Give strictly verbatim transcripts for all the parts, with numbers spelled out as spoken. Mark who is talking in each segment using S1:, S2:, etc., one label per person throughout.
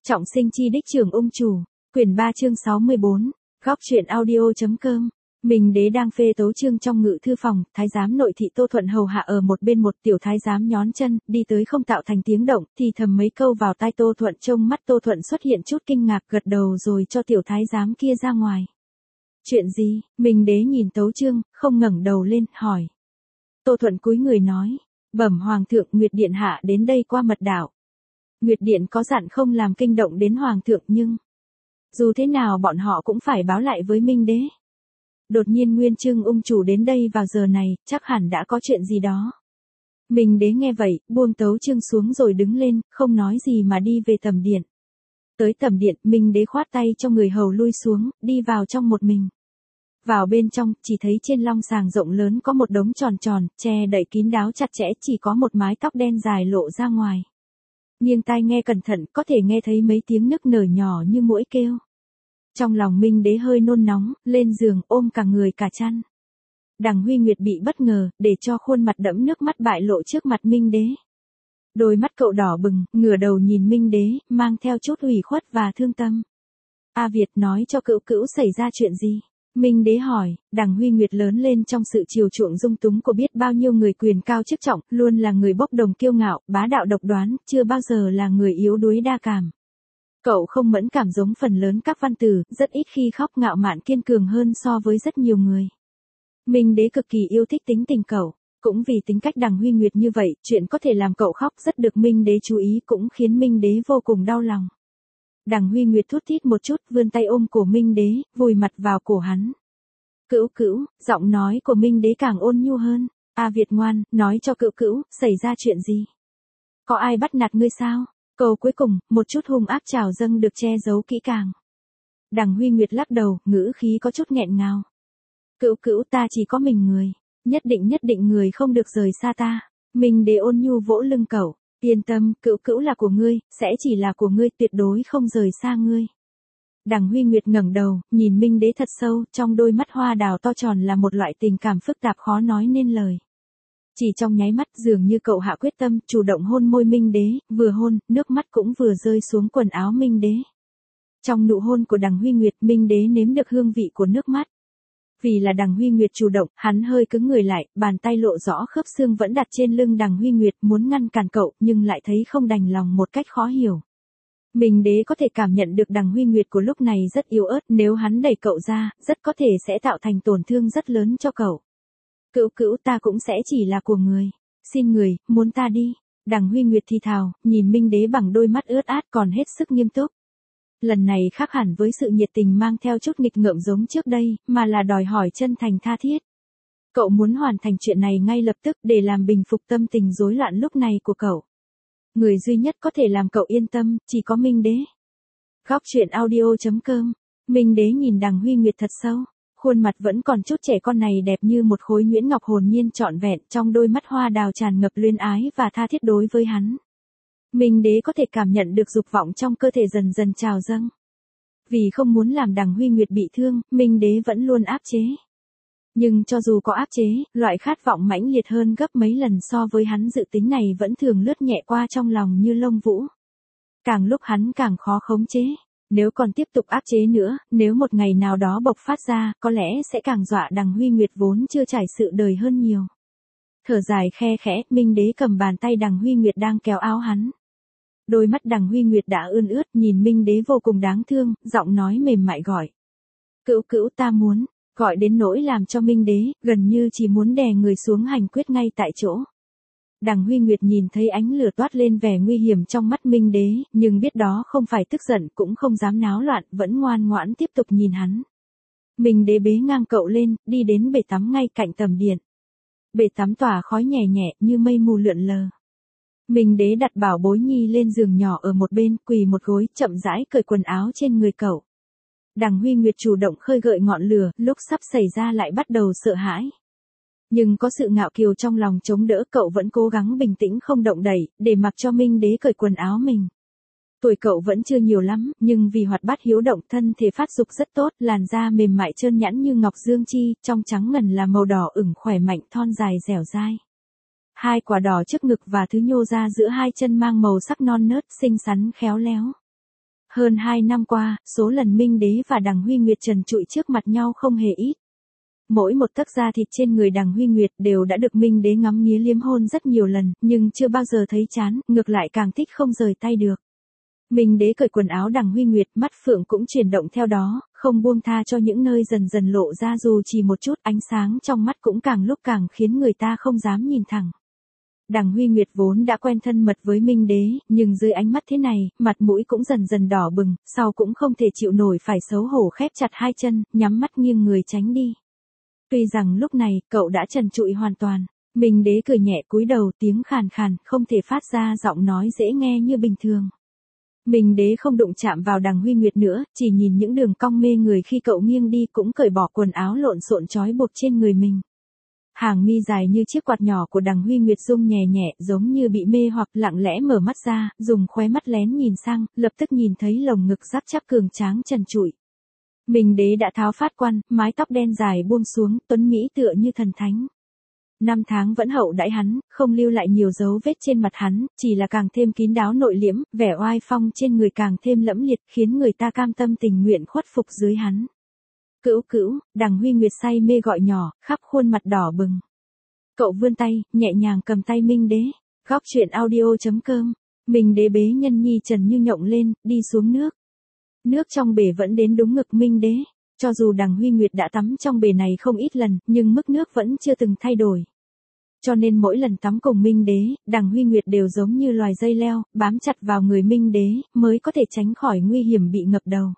S1: Trọng sinh chi đích trưởng ung chủ, quyển ba chương sáu mươi bốn, góc truyện audio.com. Minh đế đang phê tấu chương trong ngự thư phòng, thái giám nội thị Tô Thuận hầu hạ ở một bên, một tiểu thái giám nhón chân, đi tới không tạo thành tiếng động, thì thầm mấy câu vào tai Tô Thuận. Trông mắt Tô Thuận xuất hiện chút kinh ngạc, gật đầu rồi cho tiểu thái giám kia ra ngoài. Chuyện gì? Minh đế nhìn tấu chương, không ngẩng đầu lên, hỏi. Tô Thuận cúi người nói, bẩm hoàng thượng, Nguyệt điện hạ đến đây qua mật đạo. Nguyệt điện có dặn không làm kinh động đến hoàng thượng, nhưng dù thế nào bọn họ cũng phải báo lại với Minh đế. Đột nhiên Nguyên Chương ung chủ đến đây vào giờ này, chắc hẳn đã có chuyện gì đó. Minh đế nghe vậy, buông tấu chương xuống rồi đứng lên, không nói gì mà đi về tầm điện. Tới tầm điện, Minh đế khoát tay cho người hầu lui xuống, đi vào trong một mình. Vào bên trong, chỉ thấy trên long sàng rộng lớn có một đống tròn tròn, che đậy kín đáo chặt chẽ, chỉ có một mái tóc đen dài lộ ra ngoài. Nghiêng tai nghe cẩn thận, có thể nghe thấy mấy tiếng nức nở nhỏ như muỗi kêu. Trong lòng Minh đế hơi nôn nóng, lên giường ôm cả người cả chăn. Đằng Huy Nguyệt bị bất ngờ, để cho khuôn mặt đẫm nước mắt bại lộ trước mặt Minh đế. Đôi mắt cậu đỏ bừng, ngửa đầu nhìn Minh đế, mang theo chút ủy khuất và thương tâm. A Việt, nói cho cữu cữu xảy ra chuyện gì? Minh đế hỏi. Đằng Huy Nguyệt lớn lên trong sự chiều chuộng dung túng của biết bao nhiêu người quyền cao chức trọng, luôn là người bốc đồng kiêu ngạo, bá đạo độc đoán, chưa bao giờ là người yếu đuối đa cảm. Cậu không mẫn cảm giống phần lớn các văn tử, rất ít khi khóc, ngạo mạn kiên cường hơn so với rất nhiều người. Minh đế cực kỳ yêu thích tính tình cậu, cũng vì tính cách Đằng Huy Nguyệt như vậy, chuyện có thể làm cậu khóc rất được Minh đế chú ý, cũng khiến Minh đế vô cùng đau lòng. Đằng Huy Nguyệt thút thít một chút, vươn tay ôm cổ Minh đế, vùi mặt vào cổ hắn. Cữu cữu, giọng nói của Minh đế càng ôn nhu hơn. A Việt ngoan, nói cho cữu cữu, xảy ra chuyện gì? Có ai bắt nạt ngươi sao? Câu cuối cùng, một chút hung ác trào dâng được che giấu kỹ càng. Đằng Huy Nguyệt lắc đầu, ngữ khí có chút nghẹn ngào. Cữu cữu, ta chỉ có mình người, nhất định nhất định người không được rời xa ta. Minh đế ôn nhu vỗ lưng cậu, yên tâm, cữu cữu là của ngươi, sẽ chỉ là của ngươi, tuyệt đối không rời xa ngươi. Đằng Huy Nguyệt ngẩng đầu, nhìn Minh đế thật sâu, trong đôi mắt hoa đào to tròn là một loại tình cảm phức tạp khó nói nên lời. Chỉ trong nháy mắt, dường như cậu hạ quyết tâm, chủ động hôn môi Minh đế, vừa hôn, nước mắt cũng vừa rơi xuống quần áo Minh đế. Trong nụ hôn của Đằng Huy Nguyệt, Minh đế nếm được hương vị của nước mắt. Vì là Đằng Huy Nguyệt chủ động, hắn hơi cứng người lại, bàn tay lộ rõ khớp xương vẫn đặt trên lưng Đằng Huy Nguyệt, muốn ngăn cản cậu, nhưng lại thấy không đành lòng một cách khó hiểu. Minh đế có thể cảm nhận được Đằng Huy Nguyệt của lúc này rất yếu ớt, nếu hắn đẩy cậu ra, rất có thể sẽ tạo thành tổn thương rất lớn cho cậu. Cữu cữu, ta cũng sẽ chỉ là của người. Xin người, muốn ta đi. Đằng Huy Nguyệt thì thào, nhìn Minh đế bằng đôi mắt ướt át còn hết sức nghiêm túc. Lần này khác hẳn với sự nhiệt tình mang theo chút nghịch ngợm giống trước đây, mà là đòi hỏi chân thành tha thiết. Cậu muốn hoàn thành chuyện này ngay lập tức để làm bình phục tâm tình rối loạn lúc này của cậu. Người duy nhất có thể làm cậu yên tâm, chỉ có Minh đế. Góc truyện audio.com. Minh đế nhìn Đằng Huy Nguyệt thật sâu. Khuôn mặt vẫn còn chút trẻ con này đẹp như một khối nhuyễn ngọc hồn nhiên trọn vẹn, trong đôi mắt hoa đào tràn ngập luyến ái và tha thiết đối với hắn. Minh đế có thể cảm nhận được dục vọng trong cơ thể dần dần trào dâng. Vì không muốn làm Đằng Huy Nguyệt bị thương, Minh đế vẫn luôn áp chế. Nhưng cho dù có áp chế, loại khát vọng mãnh liệt hơn gấp mấy lần so với hắn dự tính này vẫn thường lướt nhẹ qua trong lòng như lông vũ. Càng lúc hắn càng khó khống chế. Nếu còn tiếp tục áp chế nữa, nếu một ngày nào đó bộc phát ra, có lẽ sẽ càng dọa Đằng Huy Nguyệt vốn chưa trải sự đời hơn nhiều. Thở dài khe khẽ, Minh đế cầm bàn tay Đằng Huy Nguyệt đang kéo áo hắn. Đôi mắt Đằng Huy Nguyệt đã ươn ướt, nhìn Minh đế vô cùng đáng thương, giọng nói mềm mại gọi. Cữu cữu, ta muốn, gọi đến nỗi làm cho Minh đế, gần như chỉ muốn đè người xuống hành quyết ngay tại chỗ. Đằng Huy Nguyệt nhìn thấy ánh lửa toát lên vẻ nguy hiểm trong mắt Minh đế, nhưng biết đó không phải tức giận, cũng không dám náo loạn, vẫn ngoan ngoãn tiếp tục nhìn hắn. Minh đế bế ngang cậu lên, đi đến bể tắm ngay cạnh tầm điện. Bể tắm tỏa khói nhẹ nhẹ như mây mù lượn lờ. Minh đế đặt Bảo Bối Nhi lên giường nhỏ ở một bên, quỳ một gối, chậm rãi cởi quần áo trên người cậu. Đằng Huy Nguyệt chủ động khơi gợi ngọn lửa, lúc sắp xảy ra lại bắt đầu sợ hãi. Nhưng có sự ngạo kiều trong lòng chống đỡ, cậu vẫn cố gắng bình tĩnh không động đẩy, để mặc cho Minh đế cởi quần áo mình. Tuổi cậu vẫn chưa nhiều lắm, nhưng vì hoạt bát hiếu động, thân thể phát dục rất tốt, làn da mềm mại trơn nhẵn như ngọc dương chi, trong trắng ngần là màu đỏ ửng khỏe mạnh, thon dài dẻo dai. Hai quả đỏ trước ngực và thứ nhô ra giữa hai chân mang màu sắc non nớt, xinh xắn khéo léo. Hơn hai năm qua, số lần Minh Đế và Đằng Huy Nguyệt trần trụi trước mặt nhau không hề ít. Mỗi một tấc da thịt trên người Đằng Huy Nguyệt đều đã được Minh Đế ngắm nghía liếm hôn rất nhiều lần, nhưng chưa bao giờ thấy chán, ngược lại càng thích không rời tay được. Minh Đế cởi quần áo Đằng Huy Nguyệt, mắt phượng cũng chuyển động theo đó, không buông tha cho những nơi dần dần lộ ra dù chỉ một chút, ánh sáng trong mắt cũng càng lúc càng khiến người ta không dám nhìn thẳng. Đằng Huy Nguyệt vốn đã quen thân mật với Minh Đế, nhưng dưới ánh mắt thế này, mặt mũi cũng dần dần đỏ bừng, sau cũng không thể chịu nổi phải xấu hổ khép chặt hai chân, nhắm mắt nghiêng người tránh đi. Tuy rằng lúc này, cậu đã trần trụi hoàn toàn, Minh Đế cười nhẹ cúi đầu, tiếng khàn khàn, không thể phát ra giọng nói dễ nghe như bình thường. Minh Đế không đụng chạm vào Đằng Huy Nguyệt nữa, chỉ nhìn những đường cong mê người khi cậu nghiêng đi, cũng cởi bỏ quần áo lộn xộn trói buộc trên người mình. Hàng mi dài như chiếc quạt nhỏ của Đằng Huy Nguyệt rung nhẹ nhẹ, giống như bị mê hoặc, lặng lẽ mở mắt ra, dùng khóe mắt lén nhìn sang, lập tức nhìn thấy lồng ngực rắn chắc cường tráng trần trụi. Minh Đế đã tháo phát quan, mái tóc đen dài buông xuống, tuấn mỹ tựa như thần thánh. Năm tháng vẫn hậu đãi hắn, không lưu lại nhiều dấu vết trên mặt hắn, chỉ là càng thêm kín đáo nội liễm, vẻ oai phong trên người càng thêm lẫm liệt, khiến người ta cam tâm tình nguyện khuất phục dưới hắn. Cữu cữu, Đằng Huy Nguyệt say mê gọi nhỏ, khắp khuôn mặt đỏ bừng. Cậu vươn tay, nhẹ nhàng cầm tay Minh Đế. Góc truyện audio chấm com. Minh Đế bế nhân nhi trần như nhộng lên, đi xuống nước. Nước trong bể vẫn đến đúng ngực Minh Đế. Cho dù Đằng Huy Nguyệt đã tắm trong bể này không ít lần, nhưng mức nước vẫn chưa từng thay đổi. Cho nên mỗi lần tắm cùng Minh Đế, Đằng Huy Nguyệt đều giống như loài dây leo, bám chặt vào người Minh Đế, mới có thể tránh khỏi nguy hiểm bị ngập đầu.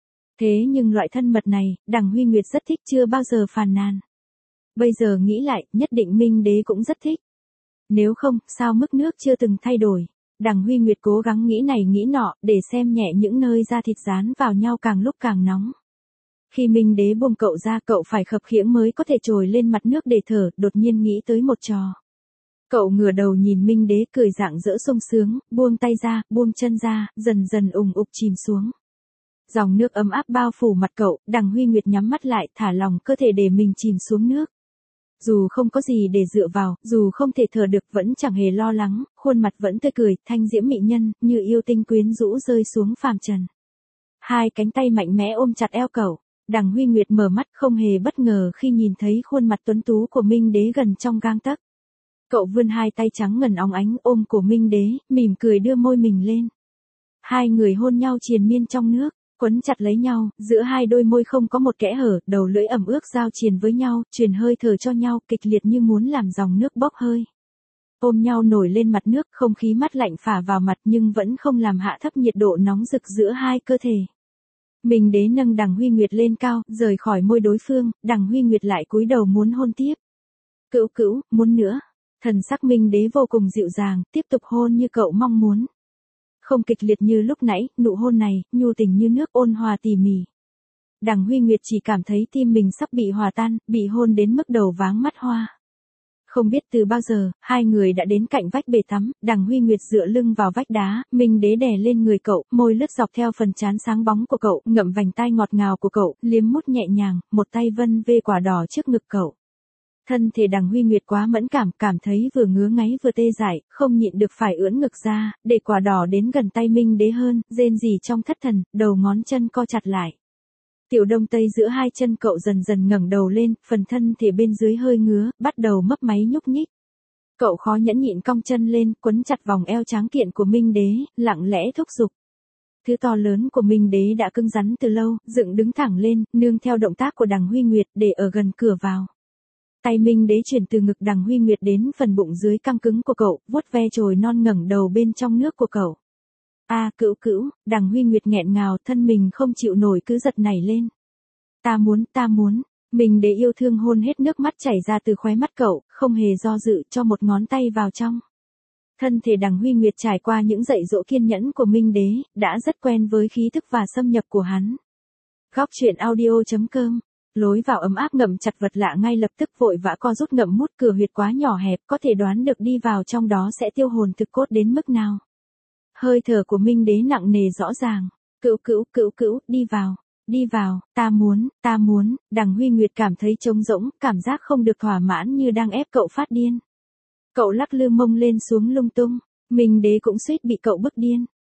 S1: Thế nhưng loại thân mật này, Đằng Huy Nguyệt rất thích, chưa bao giờ phàn nàn. Bây giờ nghĩ lại, nhất định Minh Đế cũng rất thích. Nếu không, sao mức nước chưa từng thay đổi? Đằng Huy Nguyệt cố gắng nghĩ này nghĩ nọ, để xem nhẹ những nơi da thịt dán vào nhau càng lúc càng nóng. Khi Minh Đế buông cậu ra, cậu phải khập khiễng mới có thể trồi lên mặt nước để thở, đột nhiên nghĩ tới một trò. Cậu ngửa đầu nhìn Minh Đế cười rạng rỡ sung sướng, buông tay ra, buông chân ra, dần dần ùng ục chìm xuống. Dòng nước ấm áp bao phủ mặt cậu, Đằng Huy Nguyệt nhắm mắt lại, thả lòng cơ thể để mình chìm xuống nước. Dù không có gì để dựa vào, dù không thể thở được, vẫn chẳng hề lo lắng, khuôn mặt vẫn tươi cười, thanh diễm mỹ nhân, như yêu tinh quyến rũ rơi xuống phàm trần. Hai cánh tay mạnh mẽ ôm chặt eo cậu, Đằng Huy Nguyệt mở mắt không hề bất ngờ khi nhìn thấy khuôn mặt tuấn tú của Minh Đế gần trong gang tấc. Cậu vươn hai tay trắng ngần óng ánh ôm cổ Minh Đế, mỉm cười đưa môi mình lên. Hai người hôn nhau triền miên trong nước. Quấn chặt lấy nhau, giữa hai đôi môi không có một kẽ hở, đầu lưỡi ẩm ướt giao triền với nhau, truyền hơi thở cho nhau, kịch liệt như muốn làm dòng nước bốc hơi. Ôm nhau nổi lên mặt nước, không khí mát lạnh phả vào mặt nhưng vẫn không làm hạ thấp nhiệt độ nóng rực giữa hai cơ thể. Minh Đế nâng Đằng Huy Nguyệt lên cao, rời khỏi môi đối phương, Đằng Huy Nguyệt lại cúi đầu muốn hôn tiếp. Cữu cữu, muốn nữa. Thần sắc Minh Đế vô cùng dịu dàng, tiếp tục hôn như cậu mong muốn. Không kịch liệt như lúc nãy, nụ hôn này, nhu tình như nước, ôn hòa tỉ mỉ. Đằng Huy Nguyệt chỉ cảm thấy tim mình sắp bị hòa tan, bị hôn đến mức đầu váng mắt hoa. Không biết từ bao giờ, hai người đã đến cạnh vách bể tắm, Đằng Huy Nguyệt dựa lưng vào vách đá, Minh Đế đè lên người cậu, môi lướt dọc theo phần trán sáng bóng của cậu, ngậm vành tai ngọt ngào của cậu, liếm mút nhẹ nhàng, một tay vân vê quả đỏ trước ngực cậu. Thân thể Đằng Huy Nguyệt quá mẫn cảm, cảm thấy vừa ngứa ngáy vừa tê dại, không nhịn được phải ưỡn ngực ra, để quả đỏ đến gần tay Minh Đế hơn, rên rỉ trong thất thần, đầu ngón chân co chặt lại. Tiểu đông tây giữa hai chân cậu dần dần ngẩng đầu lên, phần thân thể bên dưới hơi ngứa, bắt đầu mấp máy nhúc nhích. Cậu khó nhẫn nhịn cong chân lên, quấn chặt vòng eo tráng kiện của Minh Đế, lặng lẽ thúc giục. Thứ to lớn của Minh Đế đã cứng rắn từ lâu, dựng đứng thẳng lên, nương theo động tác của Đằng Huy Nguyệt để ở gần cửa vào. Tay Minh Đế chuyển từ ngực Đằng Huy Nguyệt đến phần bụng dưới căng cứng của cậu, vuốt ve chồi non ngẩng đầu bên trong nước của cậu. A à, cữu cữu, Đằng Huy Nguyệt nghẹn ngào, thân mình không chịu nổi cứ giật nảy lên. Ta muốn, ta muốn. Minh Đế yêu thương hôn hết nước mắt chảy ra từ khóe mắt cậu, không hề do dự cho một ngón tay vào trong. Thân thể Đằng Huy Nguyệt trải qua những dạy dỗ kiên nhẫn của Minh Đế, đã rất quen với khí thức và xâm nhập của hắn. Góc truyện audio chấm com. Lối vào ấm áp ngậm chặt vật lạ ngay lập tức vội vã co rút ngậm mút, cửa huyệt quá nhỏ hẹp, có thể đoán được đi vào trong đó sẽ tiêu hồn thực cốt đến mức nào. Hơi thở của Minh Đế nặng nề rõ ràng. Cữu cữu, cữu cữu, đi vào, đi vào, ta muốn, ta muốn. Đằng Huy Nguyệt cảm thấy trống rỗng, cảm giác không được thỏa mãn như đang ép cậu phát điên. Cậu lắc lư mông lên xuống lung tung, Minh Đế cũng suýt bị cậu bức điên.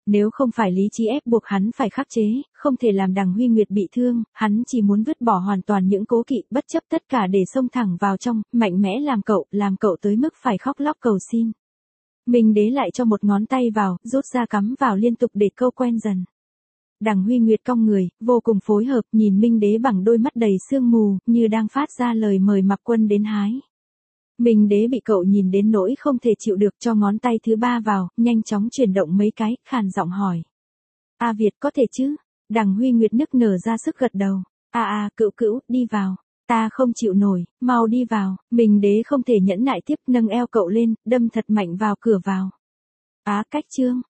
S1: Nếu không phải lý trí ép buộc hắn phải khắc chế, không thể làm Đằng Huy Nguyệt bị thương, hắn chỉ muốn vứt bỏ hoàn toàn những cố kỵ, bất chấp tất cả để xông thẳng vào trong, mạnh mẽ làm cậu, làm cậu tới mức phải khóc lóc cầu xin. Minh Đế lại cho một ngón tay vào, rút ra cắm vào liên tục để câu quen dần. Đằng Huy Nguyệt cong người, vô cùng phối hợp, nhìn Minh Đế bằng đôi mắt đầy sương mù, như đang phát ra lời mời Mạc Quân đến hái. Minh Đế bị cậu nhìn đến nỗi không thể chịu được, cho ngón tay thứ ba vào, nhanh chóng chuyển động mấy cái, khàn giọng hỏi. A Việt có thể chứ? Đằng Huy Nguyệt nức nở ra sức gật đầu. A a, cữu cữu, đi vào. Ta không chịu nổi, mau đi vào. Minh Đế không thể nhẫn nại tiếp, nâng eo cậu lên, đâm thật mạnh vào cửa vào. Á cách trương,